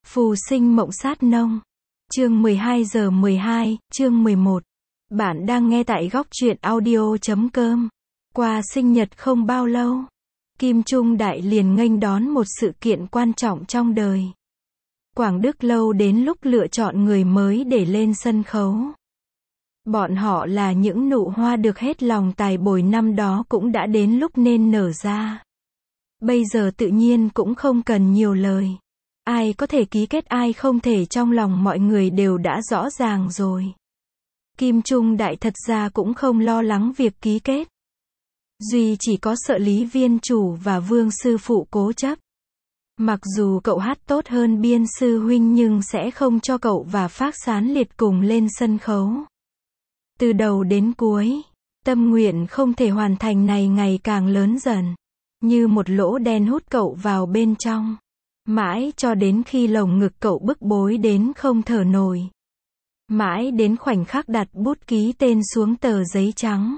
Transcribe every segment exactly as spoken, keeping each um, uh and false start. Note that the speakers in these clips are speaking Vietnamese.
Phù sinh mộng sát nông. Chương mười hai giờ mười hai, chương mười một. Bạn đang nghe tại góc truyện audio chấm com. Qua sinh nhật không bao lâu, Kim Trung Đại liền nghênh đón một sự kiện quan trọng trong đời. Quảng Đức Lâu đến lúc lựa chọn người mới để lên sân khấu. Bọn họ là những nụ hoa được hết lòng tài bồi năm đó cũng đã đến lúc nên nở ra. Bây giờ tự nhiên cũng không cần nhiều lời. Ai có thể ký kết ai không thể trong lòng mọi người đều đã rõ ràng rồi. Kim Trung Đại thật ra cũng không lo lắng việc ký kết. Duy chỉ có sợ Lý Viên Chủ và Vương Sư Phụ cố chấp. Mặc dù cậu hát tốt hơn Biên Sư Huynh nhưng sẽ không cho cậu và Phác Sán Liệt cùng lên sân khấu. Từ đầu đến cuối, tâm nguyện không thể hoàn thành này ngày càng lớn dần. Như một lỗ đen hút cậu vào bên trong. Mãi cho đến khi lồng ngực cậu bức bối đến không thở nổi. Mãi đến khoảnh khắc đặt bút ký tên xuống tờ giấy trắng.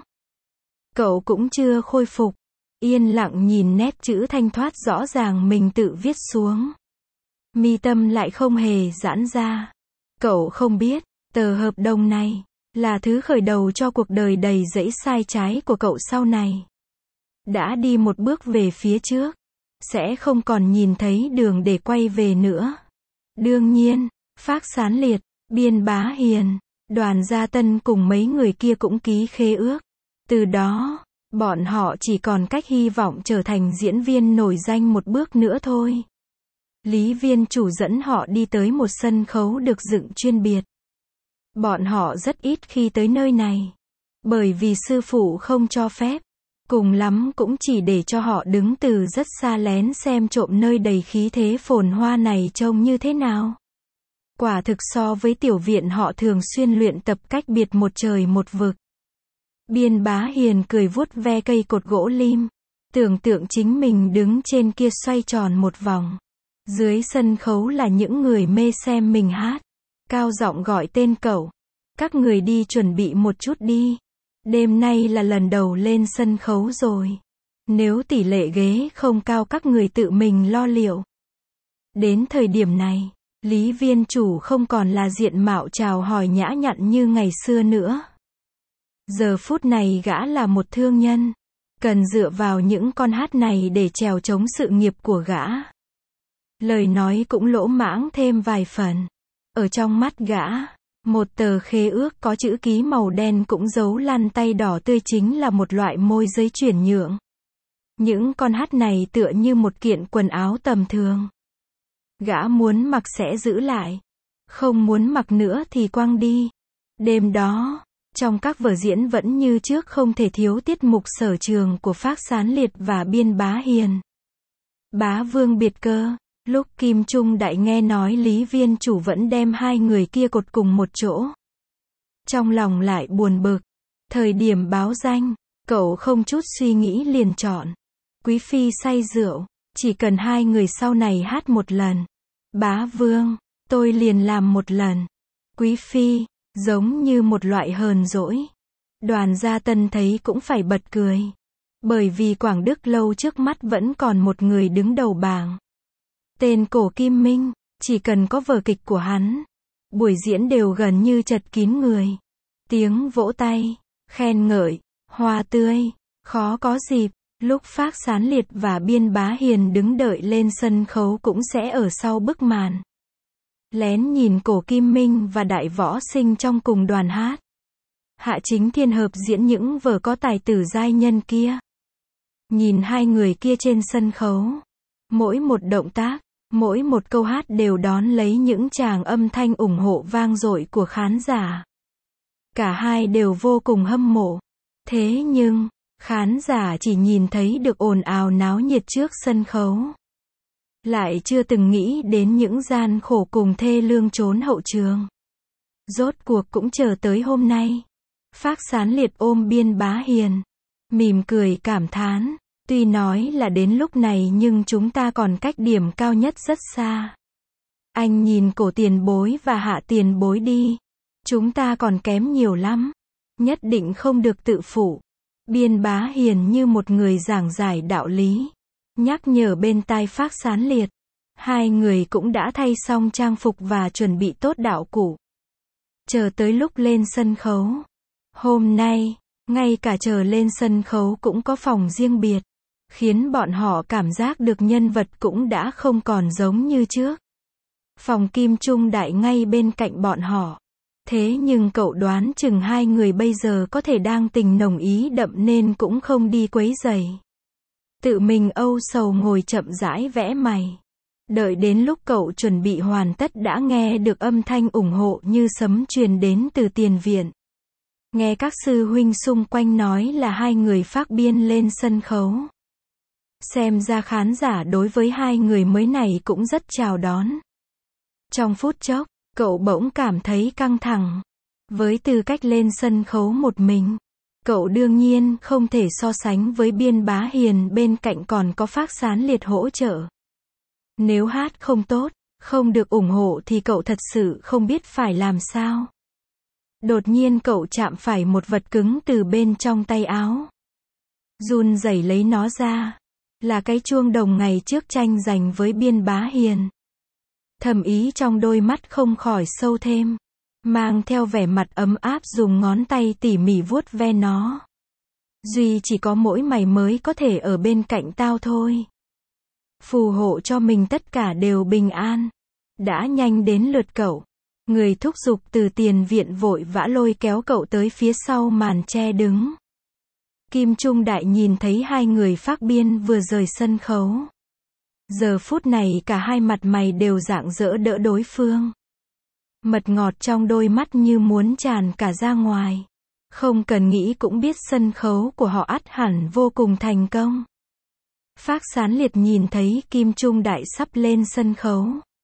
Cậu cũng chưa khôi phục. Yên lặng nhìn nét chữ thanh thoát rõ ràng mình tự viết xuống. Mi tâm lại không hề giãn ra. Cậu không biết, tờ hợp đồng này là thứ khởi đầu cho cuộc đời đầy dẫy sai trái của cậu sau này. Đã đi một bước về phía trước, sẽ không còn nhìn thấy đường để quay về nữa. Đương nhiên, Phác Sán Liệt, Biên Bá Hiền, Đoàn Gia Tân cùng mấy người kia cũng ký khế ước. Từ đó, bọn họ chỉ còn cách hy vọng trở thành diễn viên nổi danh một bước nữa thôi. Lý Viên Chủ dẫn họ đi tới một sân khấu được dựng chuyên biệt. Bọn họ rất ít khi tới nơi này, bởi vì sư phụ không cho phép. Cùng lắm cũng chỉ để cho họ đứng từ rất xa lén xem trộm nơi đầy khí thế phồn hoa này trông như thế nào. Quả thực so với tiểu viện họ thường xuyên luyện tập cách biệt một trời một vực. Biên Bá Hiền cười vuốt ve cây cột gỗ lim, tưởng tượng chính mình đứng trên kia xoay tròn một vòng. Dưới sân khấu là những người mê xem mình hát. Cao giọng gọi tên cậu. Các người đi chuẩn bị một chút đi. Đêm nay là lần đầu lên sân khấu rồi. Nếu tỷ lệ ghế không cao các người tự mình lo liệu. Đến thời điểm này, Lý Viên Chủ không còn là diện mạo chào hỏi nhã nhặn như ngày xưa nữa. Giờ phút này gã là một thương nhân, cần dựa vào những con hát này để trèo chống sự nghiệp của gã. Lời nói cũng lỗ mãng thêm vài phần. Ở trong mắt gã, một tờ khế ước có chữ ký màu đen cũng dấu lăn tay đỏ tươi chính là một loại môi giới chuyển nhượng. Những con hát này tựa như một kiện quần áo tầm thường. Gã muốn mặc sẽ giữ lại. Không muốn mặc nữa thì quăng đi. Đêm đó, trong các vở diễn vẫn như trước không thể thiếu tiết mục sở trường của Phác Sán Liệt và Biên Bá Hiền. Bá Vương biệt cơ. Lúc Kim Trung Đại nghe nói Lý Viên Chủ vẫn đem hai người kia cột cùng một chỗ. Trong lòng lại buồn bực. Thời điểm báo danh, cậu không chút suy nghĩ liền chọn. Quý phi say rượu, chỉ cần hai người sau này hát một lần. Bá Vương, tôi liền làm một lần. Quý phi, giống như một loại hờn dỗi. Đoàn Gia Tân thấy cũng phải bật cười. Bởi vì Quảng Đức Lâu trước mắt vẫn còn một người đứng đầu bảng. Tên Cổ Kim Minh, chỉ cần có vở kịch của hắn, buổi diễn đều gần như chật kín người. Tiếng vỗ tay, khen ngợi, hoa tươi, khó có dịp. Lúc Phác Sán Liệt và Biên Bá Hiền đứng đợi lên sân khấu cũng sẽ ở sau bức màn. Lén nhìn Cổ Kim Minh và Đại Võ Sinh trong cùng đoàn hát. Hạ Chính Thiên hợp diễn những vở có tài tử giai nhân kia. Nhìn hai người kia trên sân khấu. Mỗi một động tác, mỗi một câu hát đều đón lấy những tràng âm thanh ủng hộ vang dội của khán giả. Cả hai đều vô cùng hâm mộ. Thế nhưng, khán giả chỉ nhìn thấy được ồn ào náo nhiệt trước sân khấu. Lại chưa từng nghĩ đến những gian khổ cùng thê lương trốn hậu trường. Rốt cuộc cũng chờ tới hôm nay. Phác Sán Liệt ôm Biên Bá Hiền, mỉm cười cảm thán. Tuy nói là đến lúc này nhưng chúng ta còn cách điểm cao nhất rất xa. Anh nhìn Cổ tiền bối và Hạ tiền bối đi. Chúng ta còn kém nhiều lắm. Nhất định không được tự phụ. Biên Bá Hiền như một người giảng giải đạo lý. Nhắc nhở bên tai Phác Sán Liệt. Hai người cũng đã thay xong trang phục và chuẩn bị tốt đạo cụ. Chờ tới lúc lên sân khấu. Hôm nay, ngay cả chờ lên sân khấu cũng có phòng riêng biệt, khiến bọn họ cảm giác được nhân vật cũng đã không còn giống như trước. Phòng Kim Trung Đại ngay bên cạnh bọn họ. Thế nhưng cậu đoán chừng hai người bây giờ có thể đang tình nồng ý đậm nên cũng không đi quấy rầy. Tự mình âu sầu ngồi chậm rãi vẽ mày. Đợi đến lúc cậu chuẩn bị hoàn tất đã nghe được âm thanh ủng hộ như sấm truyền đến từ tiền viện. Nghe các sư huynh xung quanh nói là hai người phác biên lên sân khấu. Xem ra khán giả đối với hai người mới này cũng rất chào đón. Trong phút chốc, cậu bỗng cảm thấy căng thẳng. Với tư cách lên sân khấu một mình, cậu đương nhiên không thể so sánh với Biên Bá Hiền bên cạnh còn có Phác Sán Liệt hỗ trợ. Nếu hát không tốt, không được ủng hộ thì cậu thật sự không biết phải làm sao. Đột nhiên cậu chạm phải một vật cứng từ bên trong tay áo. Run rẩy lấy nó ra. Là cái chuông đồng ngày trước tranh giành với Biên Bá Hiền. Thầm ý trong đôi mắt không khỏi sâu thêm. Mang theo vẻ mặt ấm áp dùng ngón tay tỉ mỉ vuốt ve nó. Duy chỉ có mỗi mày mới có thể ở bên cạnh tao thôi. Phù hộ cho mình tất cả đều bình an. Đã nhanh đến lượt cậu. Người thúc giục từ tiền viện vội vã lôi kéo cậu tới phía sau màn che đứng. Kim Trung Đại nhìn thấy hai người phác biên vừa rời sân khấu. Giờ phút này cả hai mặt mày đều rạng rỡ đỡ đối phương. Mật ngọt trong đôi mắt như muốn tràn cả ra ngoài. Không cần nghĩ cũng biết sân khấu của họ ắt hẳn vô cùng thành công. Phác Sán Liệt nhìn thấy Kim Trung Đại sắp lên sân khấu.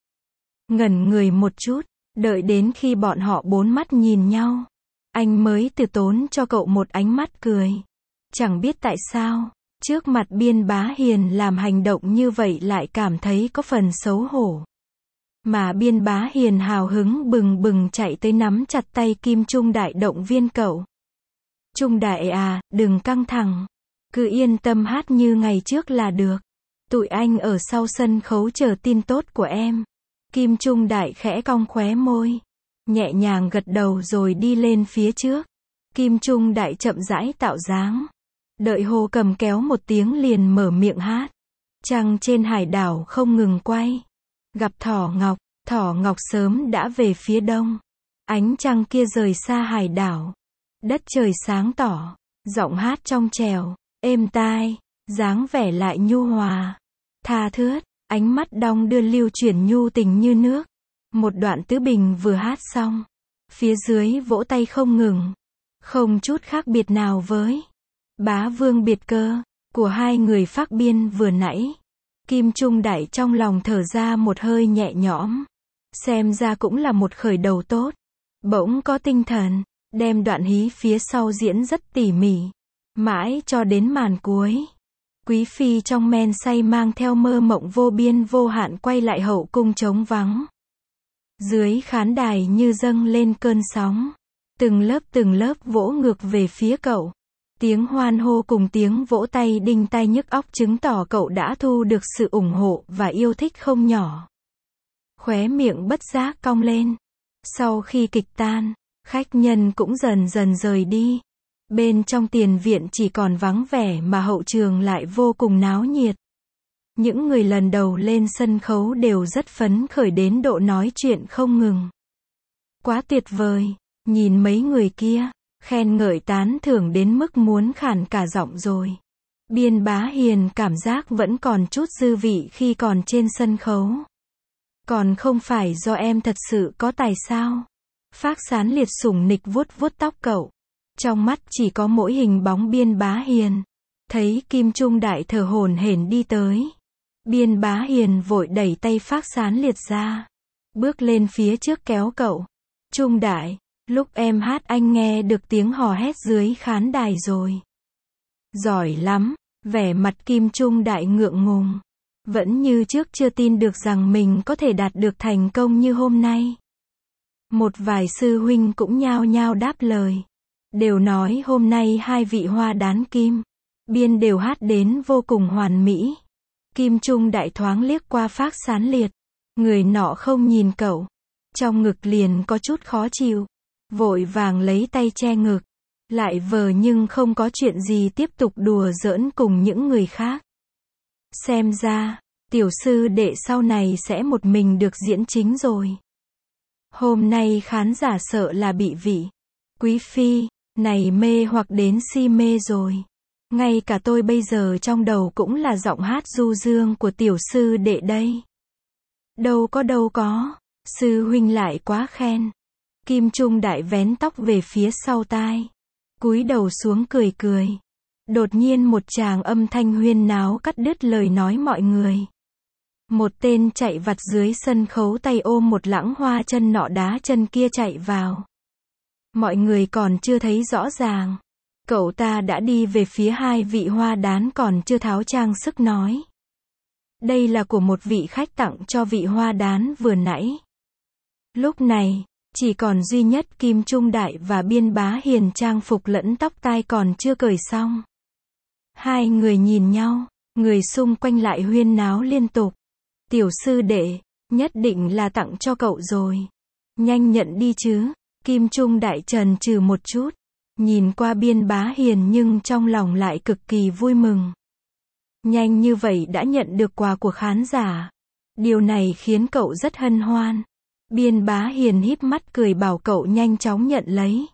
Ngẩn người một chút, đợi đến khi bọn họ bốn mắt nhìn nhau. Anh mới từ tốn cho cậu một ánh mắt cười. Chẳng biết tại sao, trước mặt Biên Bá Hiền làm hành động như vậy lại cảm thấy có phần xấu hổ. Mà Biên Bá Hiền hào hứng bừng bừng chạy tới nắm chặt tay Kim Trung Đại động viên cậu. Trung Đại à, đừng căng thẳng. Cứ yên tâm hát như ngày trước là được. Tụi anh ở sau sân khấu chờ tin tốt của em. Kim Trung Đại khẽ cong khóe môi. Nhẹ nhàng gật đầu rồi đi lên phía trước. Kim Trung Đại chậm rãi tạo dáng. Đợi Hồ Cầm kéo một tiếng liền mở miệng hát. Trăng trên hải đảo không ngừng quay. Gặp Thỏ Ngọc, Thỏ Ngọc sớm đã về phía đông. Ánh trăng kia rời xa hải đảo. Đất trời sáng tỏ. Giọng hát trong trèo, êm tai, dáng vẻ lại nhu hòa. Tha thướt, ánh mắt đong đưa lưu chuyển nhu tình như nước. Một đoạn tứ bình vừa hát xong. Phía dưới vỗ tay không ngừng. Không chút khác biệt nào với Bá Vương Biệt Cơ của hai người phác biên vừa nãy. Kim Trung Đại trong lòng thở ra một hơi nhẹ nhõm. Xem ra cũng là một khởi đầu tốt. Bỗng có tinh thần, đem đoạn hí phía sau diễn rất tỉ mỉ. Mãi cho đến màn cuối. Quý phi trong men say mang theo mơ mộng vô biên vô hạn quay lại hậu cung trống vắng. Dưới khán đài như dâng lên cơn sóng. Từng lớp từng lớp vỗ ngược về phía cậu. Tiếng hoan hô cùng tiếng vỗ tay đinh tai nhức óc chứng tỏ cậu đã thu được sự ủng hộ và yêu thích không nhỏ. Khóe miệng bất giác cong lên. Sau khi kịch tan, khách nhân cũng dần dần rời đi. Bên trong tiền viện chỉ còn vắng vẻ mà hậu trường lại vô cùng náo nhiệt. Những người lần đầu lên sân khấu đều rất phấn khởi đến độ nói chuyện không ngừng. Quá tuyệt vời, nhìn mấy người kia, khen ngợi tán thưởng đến mức muốn khản cả giọng rồi. Biên Bá Hiền cảm giác vẫn còn chút dư vị khi còn trên sân khấu. Còn không phải do em thật sự có tài sao? Phác Sán Liệt sủng nịch vuốt vuốt tóc cậu. Trong mắt chỉ có mỗi hình bóng Biên Bá Hiền. Thấy Kim Trung Đại thở hổn hển đi tới. Biên Bá Hiền vội đẩy tay Phác Sán Liệt ra. Bước lên phía trước kéo cậu. Trung Đại, lúc em hát anh nghe được tiếng hò hét dưới khán đài rồi. Giỏi lắm, vẻ mặt Kim Trung Đại ngượng ngùng. Vẫn như trước chưa tin được rằng mình có thể đạt được thành công như hôm nay. Một vài sư huynh cũng nhao nhao đáp lời. Đều nói hôm nay hai vị hoa đán kim, biên đều hát đến vô cùng hoàn mỹ. Kim Trung Đại thoáng liếc qua Phác Sán Liệt. Người nọ không nhìn cậu. Trong ngực liền có chút khó chịu. Vội vàng lấy tay che ngực. Lại vờ nhưng không có chuyện gì tiếp tục đùa giỡn cùng những người khác. Xem ra, tiểu sư đệ sau này sẽ một mình được diễn chính rồi. Hôm nay khán giả sợ là bị vị quý phi này mê hoặc đến si mê rồi. Ngay cả tôi bây giờ trong đầu cũng là giọng hát du dương của tiểu sư đệ đây. Đâu có đâu có, sư huynh lại quá khen. Kim Trung Đại vén tóc về phía sau tai, cúi đầu xuống cười cười. Đột nhiên một tràng âm thanh huyên náo cắt đứt lời nói mọi người. Một tên chạy vặt dưới sân khấu tay ôm một lãng hoa chân nọ đá chân kia chạy vào. Mọi người còn chưa thấy rõ ràng. Cậu ta đã đi về phía hai vị hoa đán còn chưa tháo trang sức nói. Đây là của một vị khách tặng cho vị hoa đán vừa nãy. Lúc này, chỉ còn duy nhất Kim Trung Đại và Biên Bá Hiền trang phục lẫn tóc tai còn chưa cởi xong. Hai người nhìn nhau, người xung quanh lại huyên náo liên tục. Tiểu sư đệ, nhất định là tặng cho cậu rồi. Nhanh nhận đi chứ. Kim Trung Đại trần trừ một chút. Nhìn qua Biên Bá Hiền nhưng trong lòng lại cực kỳ vui mừng. Nhanh như vậy đã nhận được quà của khán giả. Điều này khiến cậu rất hân hoan. Biên Bá Hiền híp mắt cười bảo cậu nhanh chóng nhận lấy.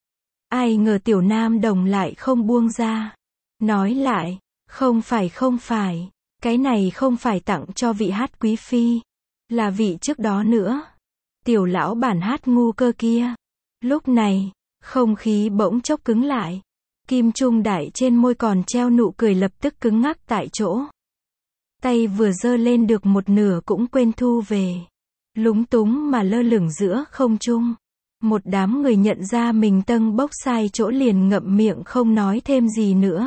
Ai ngờ Tiểu Nam Đồng lại không buông ra. Nói lại, không phải không phải, cái này không phải tặng cho vị hát quý phi, là vị trước đó nữa. Tiểu lão bản hát ngu cơ kia. Lúc này, không khí bỗng chốc cứng lại. Kim Trung Đại trên môi còn treo nụ cười lập tức cứng ngắc tại chỗ. Tay vừa giơ lên được một nửa cũng quên thu về. Lúng túng mà lơ lửng giữa không trung. Một đám người nhận ra mình tâng bốc sai chỗ liền ngậm miệng không nói thêm gì nữa.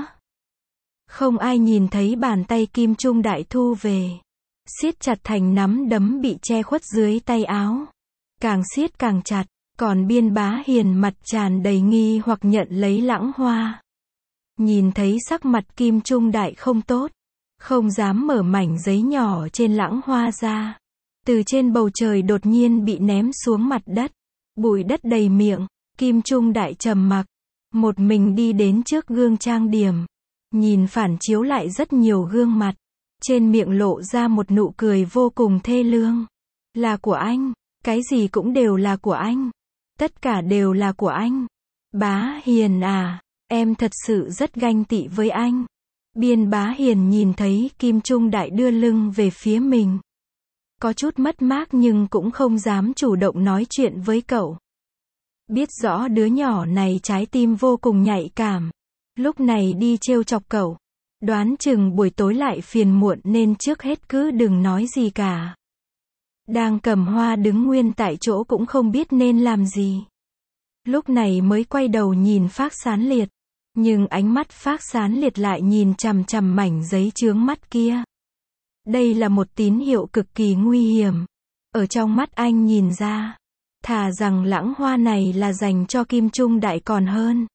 Không ai nhìn thấy bàn tay Kim Trung Đại thu về. Siết chặt thành nắm đấm bị che khuất dưới tay áo. Càng siết càng chặt. Còn Biên Bá Hiền mặt tràn đầy nghi hoặc nhận lấy lãng hoa. Nhìn thấy sắc mặt Kim Trung Đại không tốt. Không dám mở mảnh giấy nhỏ trên lãng hoa ra. Từ trên bầu trời đột nhiên bị ném xuống mặt đất. Bụi đất đầy miệng. Kim Trung Đại trầm mặc. Một mình đi đến trước gương trang điểm. Nhìn phản chiếu lại rất nhiều gương mặt. Trên miệng lộ ra một nụ cười vô cùng thê lương. Là của anh. Cái gì cũng đều là của anh. Tất cả đều là của anh. Bá Hiền à, em thật sự rất ganh tị với anh. Biên Bá Hiền nhìn thấy Kim Trung Đại đưa lưng về phía mình. Có chút mất mát nhưng cũng không dám chủ động nói chuyện với cậu. Biết rõ đứa nhỏ này trái tim vô cùng nhạy cảm. Lúc này đi trêu chọc cậu. Đoán chừng buổi tối lại phiền muộn nên trước hết cứ đừng nói gì cả. Đang cầm hoa đứng nguyên tại chỗ cũng không biết nên làm gì. Lúc này mới quay đầu nhìn Phác Sán Liệt. Nhưng ánh mắt Phác Sán Liệt lại nhìn chằm chằm mảnh giấy chướng mắt kia. Đây là một tín hiệu cực kỳ nguy hiểm. Ở trong mắt anh nhìn ra. Thà rằng lãng hoa này là dành cho Kim Trung Đại còn hơn.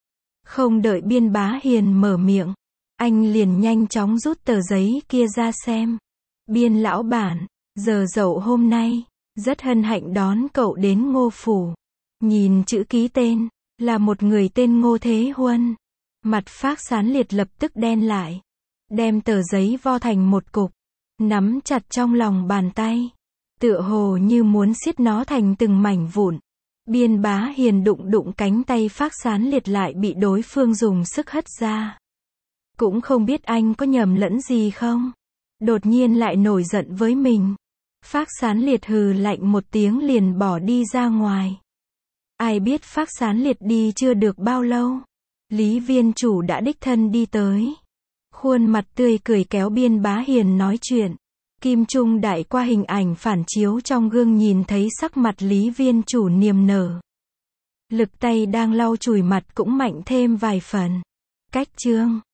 Không đợi Biên Bá Hiền mở miệng. Anh liền nhanh chóng rút tờ giấy kia ra xem. Biên lão bản. Giờ dậu hôm nay, rất hân hạnh đón cậu đến Ngô Phủ. Nhìn chữ ký tên, là một người tên Ngô Thế Huân. Mặt Phác Sán Liệt lập tức đen lại. Đem tờ giấy vo thành một cục. Nắm chặt trong lòng bàn tay. Tựa hồ như muốn xiết nó thành từng mảnh vụn. Biên Bá Hiền đụng đụng cánh tay Phác Sán Liệt lại bị đối phương dùng sức hất ra. Cũng không biết anh có nhầm lẫn gì không? Đột nhiên lại nổi giận với mình. Phác Sán Liệt hừ lạnh một tiếng liền bỏ đi ra ngoài. Ai biết Phác Sán Liệt đi chưa được bao lâu. Lý viên chủ đã đích thân đi tới. Khuôn mặt tươi cười kéo Biên Bá Hiền nói chuyện. Kim Trung Đại qua hình ảnh phản chiếu trong gương nhìn thấy sắc mặt Lý viên chủ niềm nở. Lực tay đang lau chùi mặt cũng mạnh thêm vài phần. Cách chương